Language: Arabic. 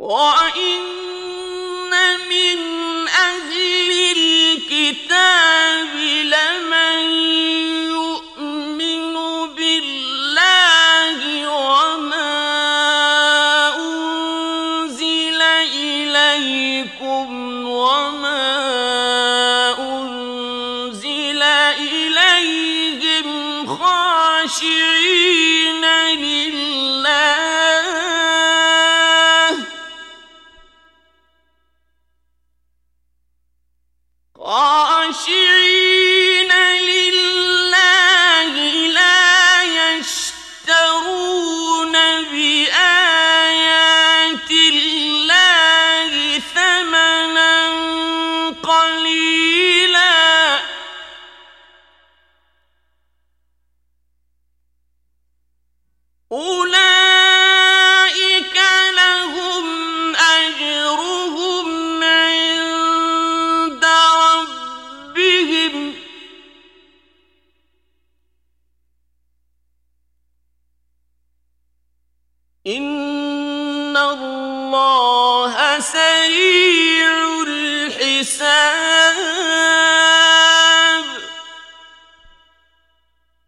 وَإِنَّ مِنْ أَهْلِ الْكِتَابِ لَمَنْ يُؤْمِنُ بِاللَّهِ وَمَا أُنْزِلَ إِلَيْكُمْ وَمَا أُنْزِلَ إِلَيْهِمْ خَاشِعِينَ لله لا يشترون بآيات الله ثمنا قليلا أولئك لهم أجرهم عند ربهم إن الله سريع الحساب